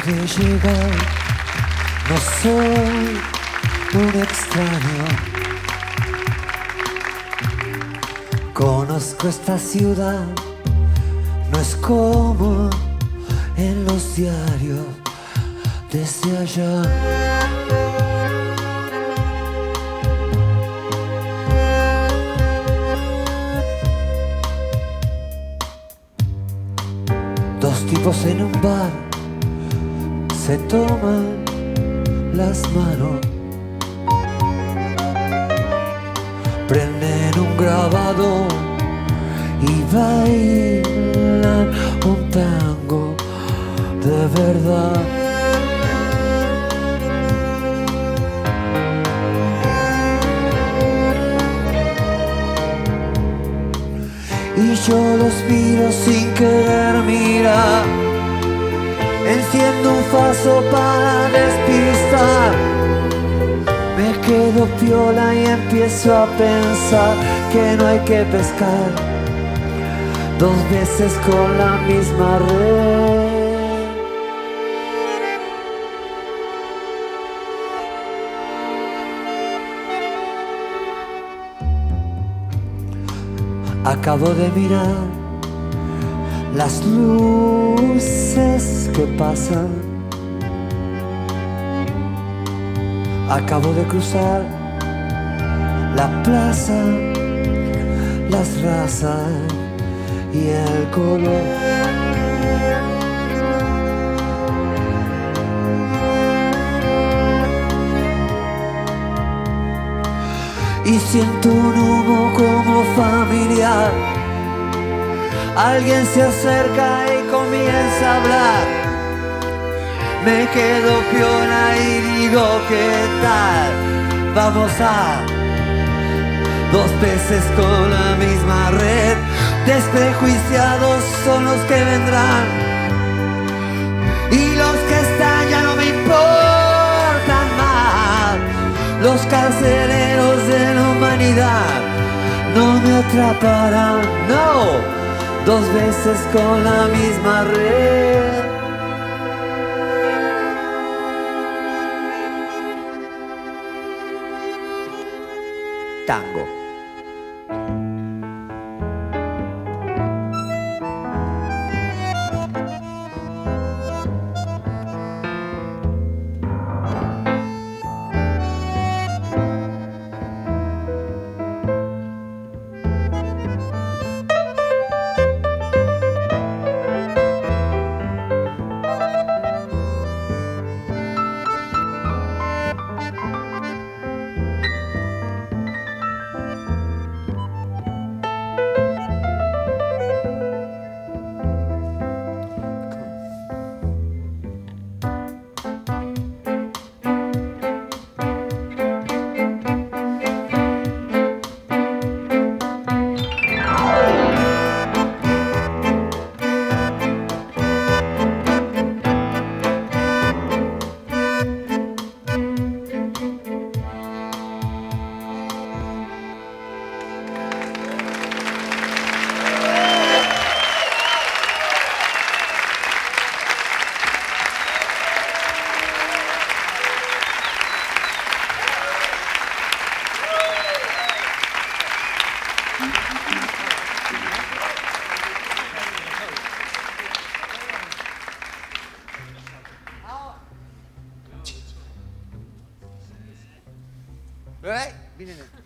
de llegar, no soy un extraño. Conozco esta ciudad, no es como en los diarios desde allá. Dos tipos en un bar se toman las manos, prenden un grabador y bailan un tango de verdad. Y yo los miro sin querer mirar, enciendo un faso para despistar. Me quedo piola y empiezo a pensar que no hay que pescar dos veces con la misma red. Acabo de mirar las luces que pasan. Acabo de cruzar la plaza, las razas y el color. Y siento un humo como familiar. Alguien se acerca y comienza a hablar. Me quedo piola y digo, ¿qué tal? Vamos a dos peces con la misma red. Desprejuiciados son los que vendrán y los que están ya no me importan más. Los carceleros de la humanidad no me atraparán, no, dos veces con la misma red. Tango. Right?